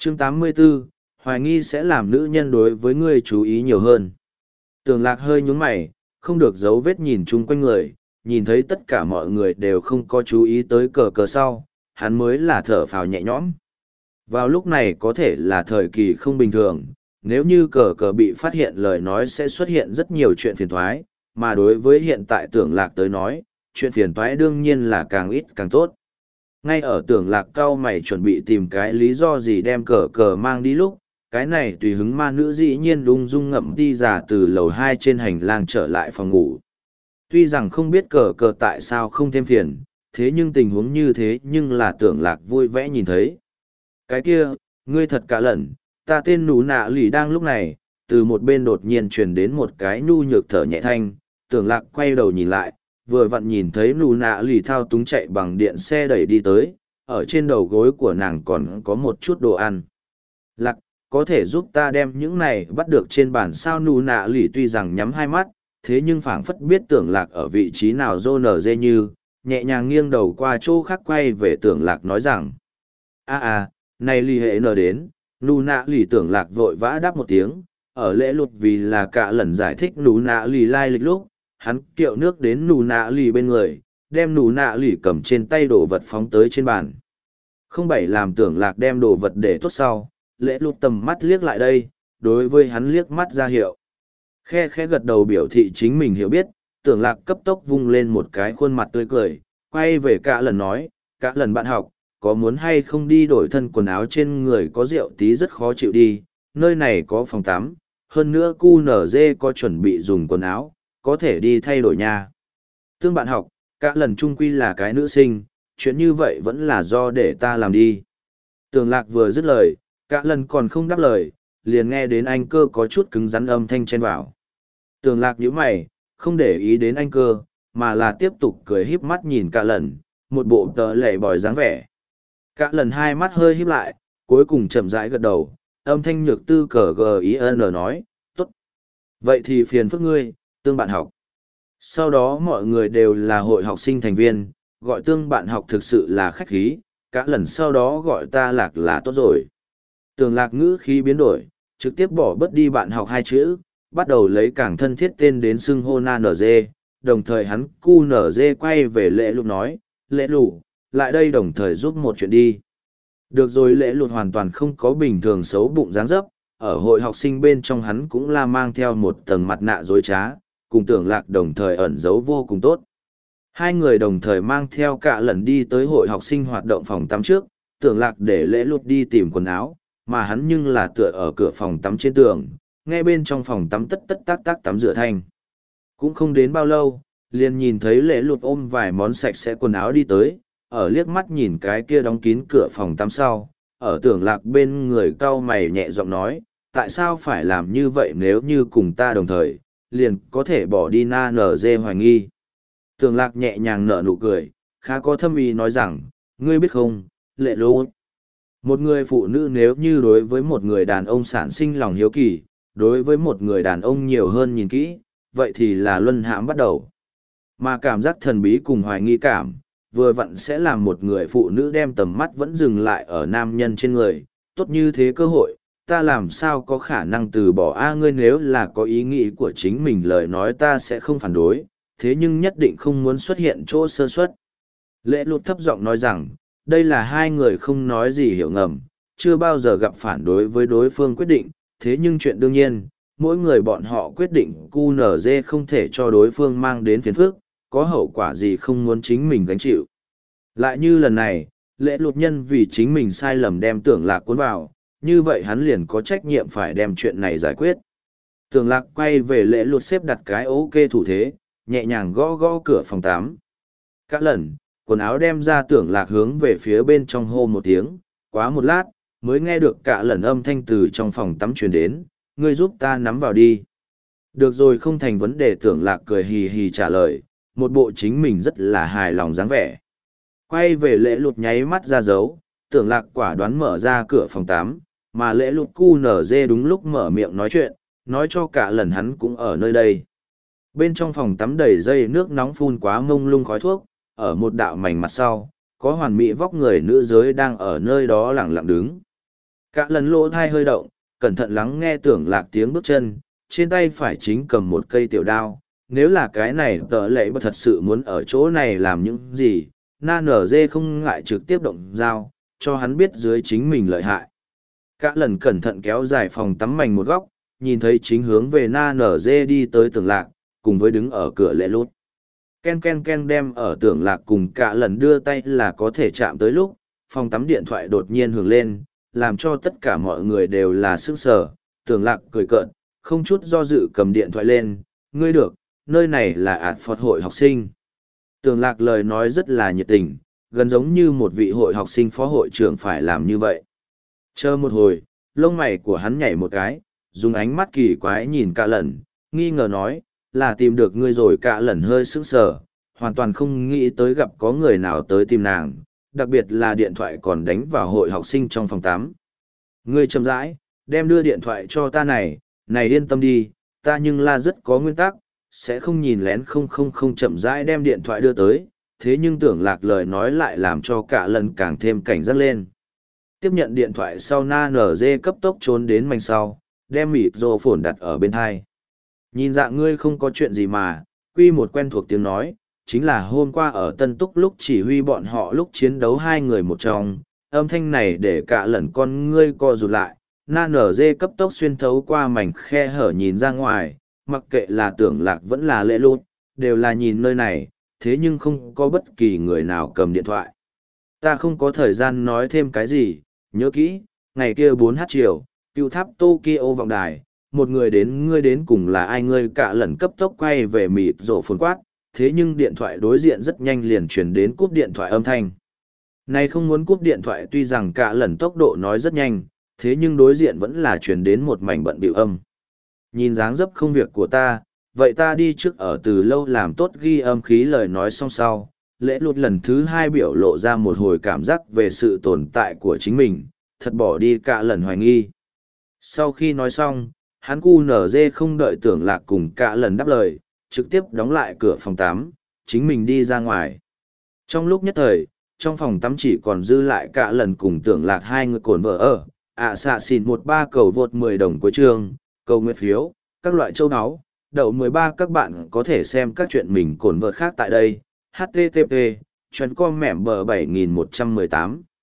Chương 84, hoài nghi sẽ làm nữ nhân đối với ngươi chú ý nhiều hơn. Tưởng Lạc hơi nhún mày, không được giấu vết nhìn chung quanh người, nhìn thấy tất cả mọi người đều không có chú ý tới cờ cờ sau, hắn mới là thở phào nhẹ nhõm. Vào lúc này có thể là thời kỳ không bình thường, nếu như cờ cờ bị phát hiện lời nói sẽ xuất hiện rất nhiều chuyện phiền thoái, mà đối với hiện tại Tưởng Lạc tới nói, chuyện phiền toái đương nhiên là càng ít càng tốt. Ngay ở Tưởng Lạc cao mày chuẩn bị tìm cái lý do gì đem cờ cờ mang đi lúc, cái này tùy hứng ma nữ dĩ nhiên lung dung ngậm đi giả từ lầu 2 trên hành lang trở lại phòng ngủ. Tuy rằng không biết cờ cờ tại sao không thêm phiền, thế nhưng tình huống như thế nhưng là Tưởng Lạc vui vẻ nhìn thấy. Cái kia, ngươi thật cả lần, ta tên nú nạ lì đang lúc này, từ một bên đột nhiên truyền đến một cái nhu nhược thở nhẹ thanh, Tưởng Lạc quay đầu nhìn lại, vừa vặn nhìn thấy nụ nạ lì thao túng chạy bằng điện xe đẩy đi tới, ở trên đầu gối của nàng còn có một chút đồ ăn. Lạc, có thể giúp ta đem những này bắt được trên bàn sao? Nụ nạ lì tuy rằng nhắm hai mắt, thế nhưng phảng phất biết Tưởng Lạc ở vị trí nào rô nở dê như, nhẹ nhàng nghiêng đầu qua chỗ khác quay về Tưởng Lạc nói rằng. Này lì hệ nở đến, nụ nạ lì. Tưởng Lạc vội vã đáp một tiếng, ở lễ luật vì là cả lần giải thích nụ nạ lì lai lịch lúc, hắn kiệu nước đến nụ nạ lì bên người, đem nụ nạ lì cầm trên tay đồ vật phóng tới trên bàn. Không bảy làm Tưởng Lạc đem đồ vật để tốt sau, lễ lụt tầm mắt liếc lại đây, đối với hắn liếc mắt ra hiệu. Khe khẽ gật đầu biểu thị chính mình hiểu biết, Tưởng Lạc cấp tốc vung lên một cái khuôn mặt tươi cười, quay về cả lần nói, cả lần bạn học, có muốn hay không đi đổi thân quần áo, trên người có rượu tí rất khó chịu đi, nơi này có phòng tắm, hơn nữa QNZ có chuẩn bị dùng quần áo, có thể đi thay đổi nha. Tương bạn học, cả lần trung quy là cái nữ sinh, chuyện như vậy vẫn là do để ta làm đi. Tưởng Lạc vừa dứt lời, cả lần còn không đáp lời, liền nghe đến anh cơ có chút cứng rắn âm thanh chen vào. Tưởng Lạc nhíu mày, không để ý đến anh cơ, mà là tiếp tục cười híp mắt nhìn cả lần, một bộ tờ lệ bòi dáng vẻ. Cả lần hai mắt hơi híp lại, cuối cùng chậm rãi gật đầu, âm thanh nhược tư cờ GIN nói, tốt. Vậy thì phiền phức ngươi, Tương bạn học. Sau đó mọi người đều là hội học sinh thành viên, gọi Tương bạn học thực sự là khách khí, cả lần sau đó gọi ta Lạc là tốt rồi. Tưởng Lạc ngữ khí biến đổi, trực tiếp bỏ bớt đi bạn học hai chữ, bắt đầu lấy càng thân thiết tên đến xưng hô NG, đồng thời hắn QNG quay về lễ lục nói, lễ lục, lại đây đồng thời giúp một chuyện đi. Được rồi, lễ lục hoàn toàn không có bình thường xấu bụng dáng dấp, ở hội học sinh bên trong hắn cũng là mang theo một tầng mặt nạ dối trá, cùng Tưởng Lạc đồng thời ẩn giấu vô cùng tốt. Hai người đồng thời mang theo cả lần đi tới hội học sinh hoạt động phòng tắm trước, Tưởng Lạc để lễ lụt đi tìm quần áo, mà hắn nhưng là tựa ở cửa phòng tắm trên tường, nghe bên trong phòng tắm tất tất tác tác tắm rửa thanh. Cũng không đến bao lâu, liền nhìn thấy lễ lụt ôm vài món sạch sẽ quần áo đi tới, ở liếc mắt nhìn cái kia đóng kín cửa phòng tắm sau, ở Tưởng Lạc bên người cau mày nhẹ giọng nói, tại sao phải làm như vậy, nếu như cùng ta đồng thời, liền có thể bỏ đi na nở dê hoài nghi. Tưởng Lạc nhẹ nhàng nở nụ cười, khá có thâm ý nói rằng, ngươi biết không, lệ lô. Một người phụ nữ nếu như đối với một người đàn ông sản sinh lòng hiếu kỳ, đối với một người đàn ông nhiều hơn nhìn kỹ, vậy thì là luân hãm bắt đầu. Mà cảm giác thần bí cùng hoài nghi cảm, vừa vặn sẽ làm một người phụ nữ đem tầm mắt vẫn dừng lại ở nam nhân trên người, tốt như thế cơ hội, ta làm sao có khả năng từ bỏ ngươi, nếu là có ý nghĩ của chính mình lời nói ta sẽ không phản đối, thế nhưng nhất định không muốn xuất hiện chỗ sơ suất. Lễ lụt thấp giọng nói rằng, đây là hai người không nói gì hiểu ngầm, chưa bao giờ gặp phản đối với đối phương quyết định, thế nhưng chuyện đương nhiên, mỗi người bọn họ quyết định QNZ không thể cho đối phương mang đến phiền phức, có hậu quả gì không muốn chính mình gánh chịu. Lại như lần này, lễ lụt nhân vì chính mình sai lầm đem Tưởng Lạc cuốn vào, như vậy hắn liền có trách nhiệm phải đem chuyện này giải quyết. Tưởng Lạc quay về lễ lụt xếp đặt cái ok thủ thế, nhẹ nhàng gõ gõ cửa phòng 8. Các lần, quần áo đem ra, Tưởng Lạc hướng về phía bên trong hô một tiếng, quá một lát, mới nghe được cả lần âm thanh từ trong phòng tắm truyền đến, ngươi giúp ta nắm vào đi. Được rồi, không thành vấn đề. Tưởng Lạc cười hì hì trả lời, một bộ chính mình rất là hài lòng dáng vẻ. Quay về lễ lụt nháy mắt ra dấu, Tưởng Lạc quả đoán mở ra cửa phòng 8, mà lễ lụt QNZ đúng lúc mở miệng nói chuyện, nói cho cả lần hắn cũng ở nơi đây. Bên trong phòng tắm đầy dây nước nóng phun quá mông lung khói thuốc, ở một đạo mảnh mặt sau, có hoàn mỹ vóc người nữ giới đang ở nơi đó lẳng lặng đứng. Cả lần lỗ thai hơi động, cẩn thận lắng nghe tưởng lạc tiếng bước chân, trên tay phải chính cầm một cây tiểu đao. Nếu là cái này tờ lệ bật thật sự muốn ở chỗ này làm những gì, na nở dê không ngại trực tiếp động dao, cho hắn biết dưới chính mình lợi hại. Cả lần cẩn thận kéo dài phòng tắm mảnh một góc, nhìn thấy chính hướng về na nở dê đi tới tưởng lạc, cùng với đứng ở cửa lệ lút. Ken ken ken đem ở tưởng lạc cùng cả lần đưa tay là có thể chạm tới lúc, phòng tắm điện thoại đột nhiên hưởng lên, làm cho tất cả mọi người đều là sức sở. Tưởng lạc cười cợt, không chút do dự cầm điện thoại lên, ngươi được, nơi này là ạt phật hội học sinh. Tưởng lạc lời nói rất là nhiệt tình, gần giống như một vị hội học sinh phó hội trưởng phải làm như vậy. Chờ một hồi, lông mày của hắn nhảy một cái, dùng ánh mắt kỳ quái nhìn cả lần, nghi ngờ nói, là tìm được ngươi rồi. Cả lần hơi sững sờ, hoàn toàn không nghĩ tới gặp có người nào tới tìm nàng, đặc biệt là điện thoại còn đánh vào hội học sinh trong phòng tắm. Ngươi chậm rãi, đem đưa điện thoại cho ta này yên tâm đi, ta nhưng là rất có nguyên tắc, sẽ không nhìn lén. Không chậm rãi đem điện thoại đưa tới, thế nhưng tưởng lạc lời nói lại làm cho cả lần càng thêm cảnh giác lên. Tiếp nhận điện thoại sau, na nở dê cấp tốc trốn đến mảnh sau, đem mịt rô phồn đặt ở bên thai. Nhìn dạng ngươi không có chuyện gì mà, quy một quen thuộc tiếng nói, chính là hôm qua ở Tân Túc lúc chỉ huy bọn họ lúc chiến đấu hai người một trong. Âm thanh này để cả lần con ngươi co rụt lại, na nở dê cấp tốc xuyên thấu qua mảnh khe hở nhìn ra ngoài, mặc kệ là tưởng lạc vẫn là lễ lút, đều là nhìn nơi này, thế nhưng không có bất kỳ người nào cầm điện thoại. Ta không có thời gian nói thêm cái gì, nhớ kỹ, ngày kia 4h chiều, cựu tháp Tokyo vọng đài, một người đến, ngươi đến cùng là ai? Ngươi cả lần cấp tốc quay về mịt rổ phồn quát, thế nhưng điện thoại đối diện rất nhanh liền truyền đến cúp điện thoại âm thanh. Này không muốn cúp điện thoại, tuy rằng cả lần tốc độ nói rất nhanh, thế nhưng đối diện vẫn là truyền đến một mảnh bận bịu âm. Nhìn dáng dấp công việc của ta, vậy ta đi trước, ở từ lâu làm tốt ghi âm khí. Lời nói xong sau, lễ lụt lần thứ hai biểu lộ ra một hồi cảm giác về sự tồn tại của chính mình, thật bỏ đi cả lần hoài nghi. Sau khi nói xong, hắn cu nở dê không đợi tưởng lạc cùng cả lần đáp lời, trực tiếp đóng lại cửa phòng tắm, chính mình đi ra ngoài. Trong lúc nhất thời, trong phòng tắm chỉ còn dư lại cả lần cùng tưởng lạc hai người cồn vợ ở. Xạ xìn 13 cầu vượt 10 đồng cuối chương, cầu nguyện phiếu, các loại châu áo, đậu 13. Các bạn có thể xem các chuyện mình cồn vợt khác tại đây. http://com mẻm bờ 7118